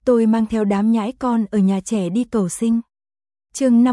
tôi mang theo đám nhãi con ở nhà trẻ đi cầu sinh. Chương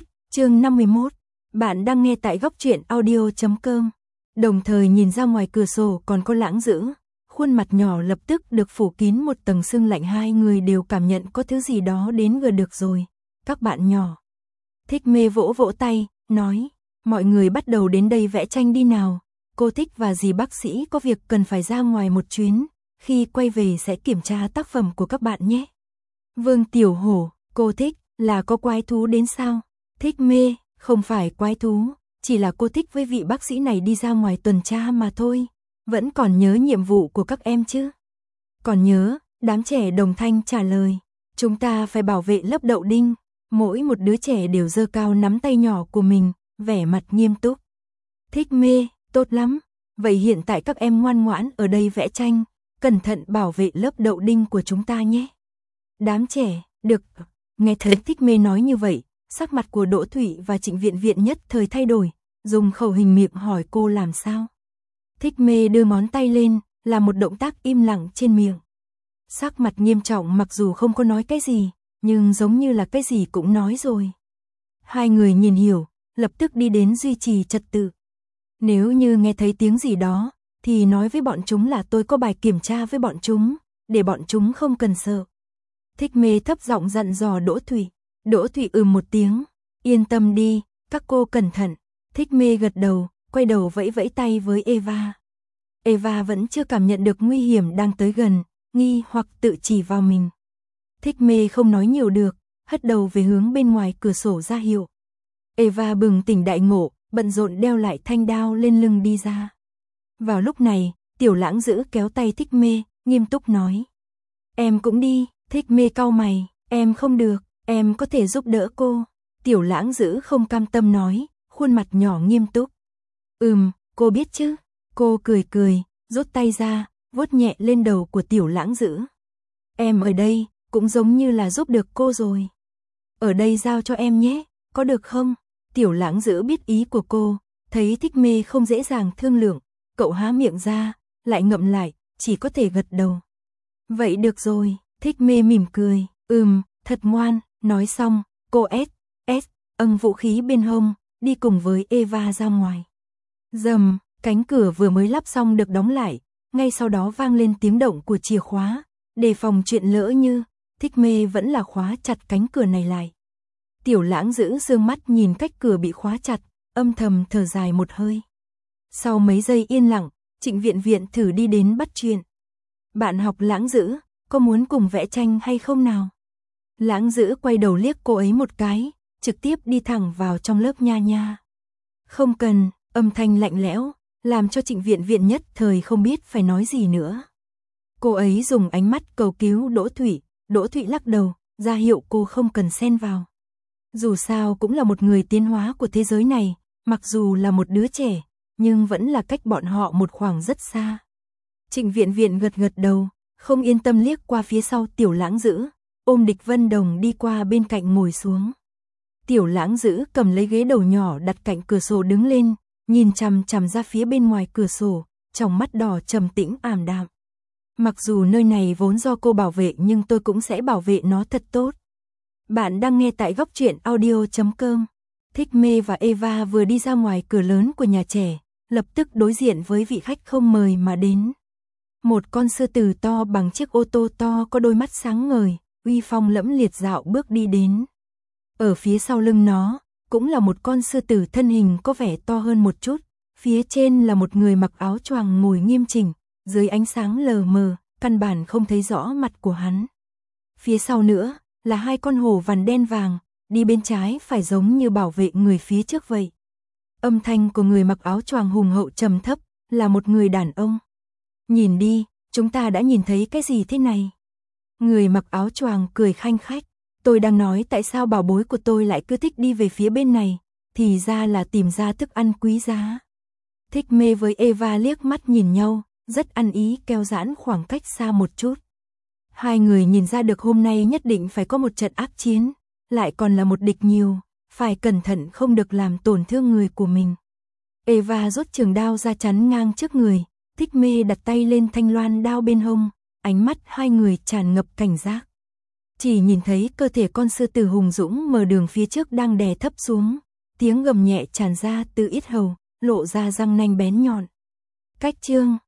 51, bạn đang nghe tại góc truyện audio.com. Đồng thời nhìn ra ngoài cửa sổ còn có Lãng Dữ, khuôn mặt nhỏ lập tức được phủ kín một tầng sương lạnh, hai người đều cảm nhận có thứ gì đó đến gần được rồi. Các bạn nhỏ. Thích Mê vỗ vỗ tay, nói, mọi người bắt đầu đến đây vẽ tranh đi nào. Cô Thích và dì bác sĩ có việc cần phải ra ngoài một chuyến, khi quay về sẽ kiểm tra tác phẩm của các bạn nhé. Vương Tiểu Hổ, cô Thích, là có quái thú đến sao? Thích Mê, không phải quái thú, chỉ là cô Thích với vị bác sĩ này đi ra ngoài tuần tra mà thôi. Vẫn còn nhớ nhiệm vụ của các em chứ? Còn nhớ, đám trẻ đồng thanh trả lời. Chúng ta phải bảo vệ lớp đậu đinh. Mỗi một đứa trẻ đều giơ cao nắm tay nhỏ của mình, vẻ mặt nghiêm túc. Thích Mê, tốt lắm. Vậy hiện tại các em ngoan ngoãn ở đây vẽ tranh, cẩn thận bảo vệ lớp đậu đinh của chúng ta nhé. Đám trẻ, được. Nghe thấy Thích Mê nói như vậy, sắc mặt của Đỗ Thụy và Trịnh Viện Viện nhất thời thay đổi, dùng khẩu hình miệng hỏi cô làm sao. Thích Mê đưa ngón tay lên, là một động tác im lặng trên miệng. Sắc mặt nghiêm trọng, mặc dù không có nói cái gì, nhưng giống như là cái gì cũng nói rồi. Hai người nhìn hiểu, lập tức đi đến duy trì trật tự. Nếu như nghe thấy tiếng gì đó, thì nói với bọn chúng là tôi có bài kiểm tra với bọn chúng, để bọn chúng không cần sợ. Thích Mê thấp giọng dặn dò Đỗ Thụy. Đỗ Thụy một tiếng, yên tâm đi, các cô cẩn thận. Thích Mê gật đầu, quay đầu vẫy vẫy tay với Eva. Eva vẫn chưa cảm nhận được nguy hiểm đang tới gần, nghi hoặc tự chỉ vào mình. Thích Mê không nói nhiều được, hất đầu về hướng bên ngoài cửa sổ ra hiệu. Eva bừng tỉnh đại ngộ, bận rộn đeo lại thanh đao lên lưng đi ra. Vào lúc này, Tiểu Lãng Dữ kéo tay Thích Mê, nghiêm túc nói. Em cũng đi. Thích Mê cau mày, em không được, em có thể giúp đỡ cô. Tiểu Lãng Dữ không cam tâm nói, khuôn mặt nhỏ nghiêm túc. Cô biết chứ. Cô cười cười, rút tay ra, vuốt nhẹ lên đầu của Tiểu Lãng Dữ. Em ở đây, cũng giống như là giúp được cô rồi. Ở đây giao cho em nhé, có được không? Tiểu Lãng Dữ biết ý của cô, thấy Thích Mê không dễ dàng thương lượng, cậu há miệng ra, lại ngậm lại, chỉ có thể gật đầu. Vậy được rồi. Thích Mê mỉm cười, thật ngoan, nói xong, cô âng vũ khí bên hông, đi cùng với Eva ra ngoài. Rầm, cánh cửa vừa mới lắp xong được đóng lại, ngay sau đó vang lên tiếng động của chìa khóa, đề phòng chuyện lỡ như, Thích Mê vẫn là khóa chặt cánh cửa này lại. Tiểu Lãng Dữ sương mắt nhìn cách cửa bị khóa chặt, âm thầm thở dài một hơi. Sau mấy giây yên lặng, Trịnh Viện Viện thử đi đến bắt chuyện. Bạn học Lãng Dữ, có muốn cùng vẽ tranh hay không nào? Lãng Dữ quay đầu liếc cô ấy một cái, trực tiếp đi thẳng vào trong lớp nha. Không cần, âm thanh lạnh lẽo, làm cho Trịnh Viện Viện nhất thời không biết phải nói gì nữa. Cô ấy dùng ánh mắt cầu cứu Đỗ Thụy lắc đầu, ra hiệu cô không cần xen vào. Dù sao cũng là một người tiến hóa của thế giới này, mặc dù là một đứa trẻ, nhưng vẫn là cách bọn họ một khoảng rất xa. Trịnh Viện Viện gật đầu, không yên tâm liếc qua phía sau Tiểu Lãng Dữ, ôm Địch Vân Đồng đi qua bên cạnh ngồi xuống. Tiểu Lãng Dữ cầm lấy ghế đầu nhỏ đặt cạnh cửa sổ đứng lên, nhìn chằm chằm ra phía bên ngoài cửa sổ, trong mắt đỏ trầm tĩnh ảm đạm. Mặc dù nơi này vốn do cô bảo vệ nhưng tôi cũng sẽ bảo vệ nó thật tốt. Bạn đang nghe tại góc truyện audio.com. Thích Mê và Eva vừa đi ra ngoài cửa lớn của nhà trẻ, lập tức đối diện với vị khách không mời mà đến. Một con sư tử to bằng chiếc ô tô to có đôi mắt sáng ngời, uy phong lẫm liệt dạo bước đi đến. Ở phía sau lưng nó, cũng là một con sư tử thân hình có vẻ to hơn một chút, phía trên là một người mặc áo choàng ngồi nghiêm chỉnh, dưới ánh sáng lờ mờ, căn bản không thấy rõ mặt của hắn. Phía sau nữa, là hai con hổ vằn đen vàng, đi bên trái phải giống như bảo vệ người phía trước vậy. Âm thanh của người mặc áo choàng hùng hậu trầm thấp, là một người đàn ông. Nhìn đi, chúng ta đã nhìn thấy cái gì thế này? Người mặc áo choàng cười khanh khách. Tôi đang nói tại sao bảo bối của tôi lại cứ thích đi về phía bên này, thì ra là tìm ra thức ăn quý giá. Thích Mê với Eva liếc mắt nhìn nhau, rất ăn ý kéo giãn khoảng cách xa một chút. Hai người nhìn ra được hôm nay nhất định phải có một trận ác chiến, lại còn là một địch nhiều, phải cẩn thận không được làm tổn thương người của mình. Eva rút trường đao ra chắn ngang trước người, Thích Mê đặt tay lên thanh loan đao bên hông, ánh mắt hai người tràn ngập cảnh giác. chỉ nhìn thấy cơ thể con sư tử hùng dũng mở đường phía trước đang đè thấp xuống, tiếng gầm nhẹ tràn ra từ yết hầu, lộ ra răng nanh bén nhọn. Cách chương